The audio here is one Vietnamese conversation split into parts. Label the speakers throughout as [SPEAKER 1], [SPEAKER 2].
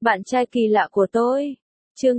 [SPEAKER 1] Bạn trai kỳ lạ của tôi. Chương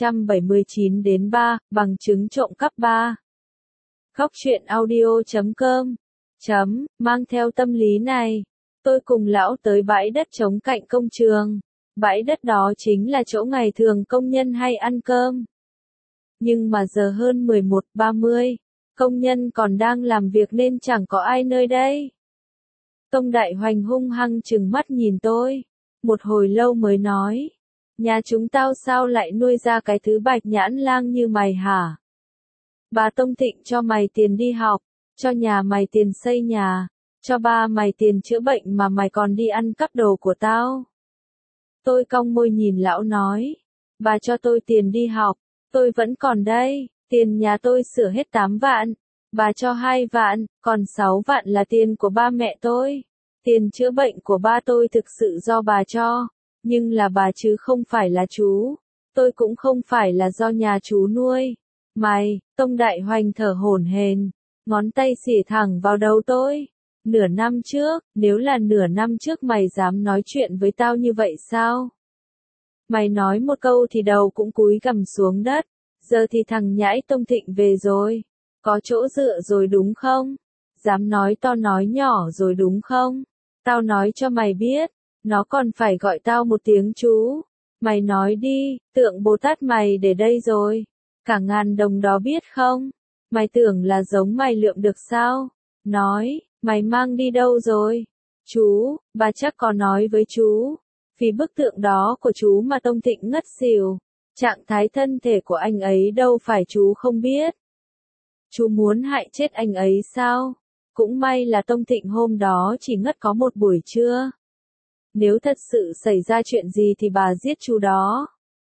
[SPEAKER 1] 279 đến 3, bằng chứng trộm cắp 3. Góc truyện audio.com. Mang theo tâm lý này, tôi cùng lão tới bãi đất trống cạnh công trường. Bãi đất đó chính là chỗ ngày thường công nhân hay ăn cơm. Nhưng mà giờ hơn 11:30, công nhân còn đang làm việc nên chẳng có ai nơi đây. Tông Đại Hoành hung hăng trừng mắt nhìn tôi, một hồi lâu mới nói, nhà chúng tao sao lại nuôi ra cái thứ bạch nhãn lang như mày hả? Bà Tông Thịnh cho mày tiền đi học, cho nhà mày tiền xây nhà, cho ba mày tiền chữa bệnh mà mày còn đi ăn cắp đồ của tao. Tôi cong môi nhìn lão nói, bà cho tôi tiền đi học, tôi vẫn còn đây, tiền nhà tôi sửa hết 8 vạn, bà cho 2 vạn, còn 6 vạn là tiền của ba mẹ tôi. Tiền chữa bệnh của ba tôi thực sự do bà cho, nhưng là bà chứ không phải là chú. Tôi cũng không phải là do nhà chú nuôi. Mày, Tông Đại Hoành thở hổn hển, ngón tay xỉa thẳng vào đầu tôi. Nửa năm trước, nếu là nửa năm trước mày dám nói chuyện với tao như vậy sao? Mày nói một câu thì đầu cũng cúi gằm xuống đất. Giờ thì thằng nhãi Tông Thịnh về rồi. Có chỗ dựa rồi đúng không? Dám nói to nói nhỏ rồi đúng không? Tao nói cho mày biết, nó còn phải gọi tao một tiếng chú. Mày nói đi, tượng Bồ Tát mày để đây rồi. Cả ngàn đồng đó biết không? Mày tưởng là giống mày lượm được sao? Nói, mày mang đi đâu rồi? Chú, bà chắc có nói với chú. Vì bức tượng đó của chú mà Tông Thịnh ngất xỉu. Trạng thái thân thể của anh ấy đâu phải chú không biết. Chú muốn hại chết anh ấy sao? Cũng may là Tông Thịnh hôm đó chỉ ngất có một buổi trưa. Nếu thật sự xảy ra chuyện gì thì bà giết chú đó.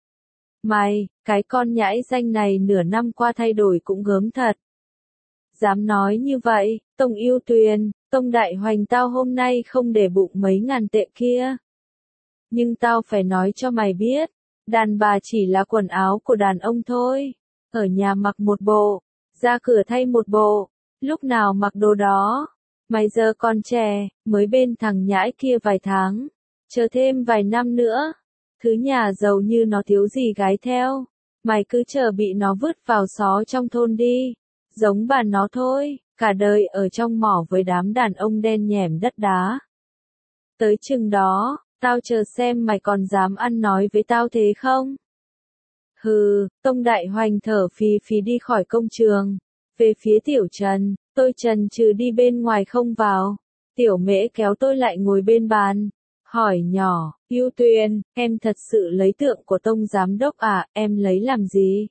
[SPEAKER 1] Mày, cái con nhãi danh này nửa năm qua thay đổi cũng gớm thật. Dám nói như vậy, Tông Yêu Tuyền, Tông Đại Hoành tao hôm nay không để bụng mấy ngàn tệ kia. Nhưng tao phải nói cho mày biết, đàn bà chỉ là quần áo của đàn ông thôi. Ở nhà mặc một bộ, ra cửa thay một bộ, lúc nào mặc đồ đó. Mày giờ còn trẻ, mới bên thằng nhãi kia vài tháng, chờ thêm vài năm nữa. Thứ nhà giàu như nó thiếu gì gái theo. Mày cứ chờ bị nó vứt vào xó trong thôn đi. Giống bà nó thôi, cả đời ở trong mỏ với đám đàn ông đen nhẻm đất đá. Tới chừng đó, tao chờ xem mày còn dám ăn nói với tao thế không? Hừ, Tông Đại Hoành thở phì phì đi khỏi công trường. Về phía Tiểu Trần, tôi chần chừ đi bên ngoài không vào. Tiểu Mễ kéo tôi lại ngồi bên bàn. Hỏi nhỏ, Yêu Tuyền, em thật sự lấy tượng của Tông Giám Đốc à, em lấy làm gì?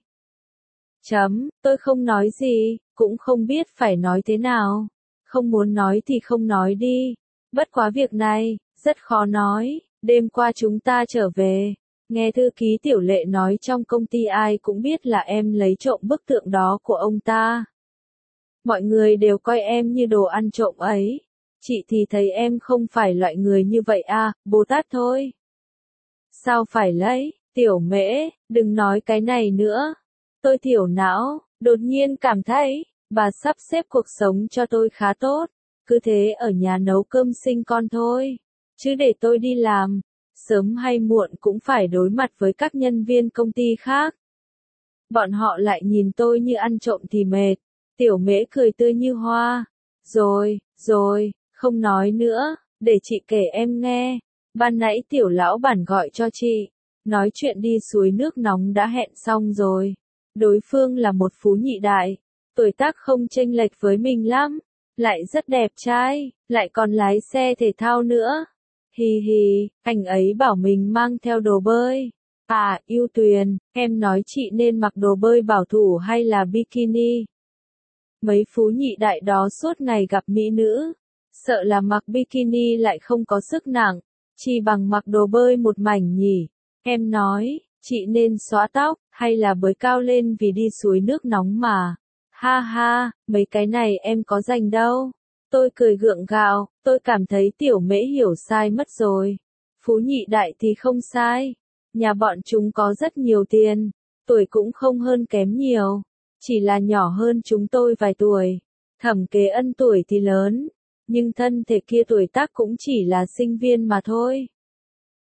[SPEAKER 1] Tôi không nói gì, cũng không biết phải nói thế nào. Không muốn nói thì không nói đi. Bất quá việc này, rất khó nói. Đêm qua chúng ta trở về. Nghe thư ký Tiểu Lệ nói trong công ty ai cũng biết là em lấy trộm bức tượng đó của ông ta. Mọi người đều coi em như đồ ăn trộm ấy. Chị thì thấy em không phải loại người như vậy à, Bồ Tát thôi. Sao phải lấy, Tiểu Mễ, đừng nói cái này nữa. Tôi thiểu não, đột nhiên cảm thấy, bà sắp xếp cuộc sống cho tôi khá tốt. Cứ thế ở nhà nấu cơm sinh con thôi. Chứ để tôi đi làm, sớm hay muộn cũng phải đối mặt với các nhân viên công ty khác. Bọn họ lại nhìn tôi như ăn trộm thì mệt. Tiểu Mễ cười tươi như hoa. Rồi, không nói nữa, để chị kể em nghe. Ban nãy Tiểu Lão Bản gọi cho chị, nói chuyện đi suối nước nóng đã hẹn xong rồi. Đối phương là một phú nhị đại, tuổi tác không chênh lệch với mình lắm, lại rất đẹp trai, lại còn lái xe thể thao nữa. Hi, anh ấy bảo mình mang theo đồ bơi. À, Yêu Tuyền, em nói chị nên mặc đồ bơi bảo thủ hay là bikini? Mấy phú nhị đại đó suốt ngày gặp mỹ nữ, sợ là mặc bikini lại không có sức nặng, chỉ bằng mặc đồ bơi một mảnh nhỉ. Em nói, chị nên xóa tóc, hay là bới cao lên vì đi suối nước nóng mà. Ha, mấy cái này em có dành đâu. Tôi cười gượng gạo, tôi cảm thấy Tiểu Mễ hiểu sai mất rồi. Phú nhị đại thì không sai. Nhà bọn chúng có rất nhiều tiền, tuổi cũng không hơn kém nhiều. Chỉ là nhỏ hơn chúng tôi vài tuổi. Thẩm Kế Ân tuổi thì lớn, nhưng thân thể kia tuổi tác cũng chỉ là sinh viên mà thôi.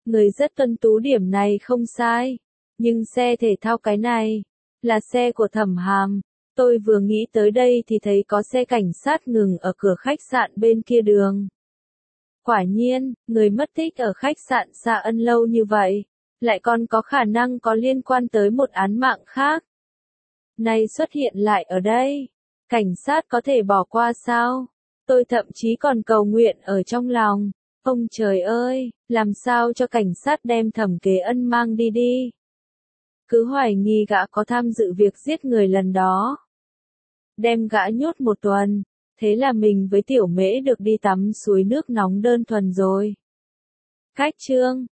[SPEAKER 1] Người rất tuân tú điểm này không sai. Nhưng xe thể thao cái này, là xe của Thẩm Hàm. Tôi vừa nghĩ tới đây thì thấy có xe cảnh sát ngừng ở cửa khách sạn bên kia đường. Quả nhiên, người mất tích ở khách sạn Sa Ân lâu như vậy, lại còn có khả năng có liên quan tới một án mạng khác. Nay xuất hiện lại ở đây, cảnh sát có thể bỏ qua sao? Tôi thậm chí còn cầu nguyện ở trong lòng. Ông trời ơi, làm sao cho cảnh sát đem Thẩm Kế Ân mang đi đi. Cứ hoài nghi gã có tham dự việc giết người lần đó. Đem gã nhốt 1 tuần, thế là mình với Tiểu Mễ được đi tắm suối nước nóng đơn thuần rồi. Khách trương,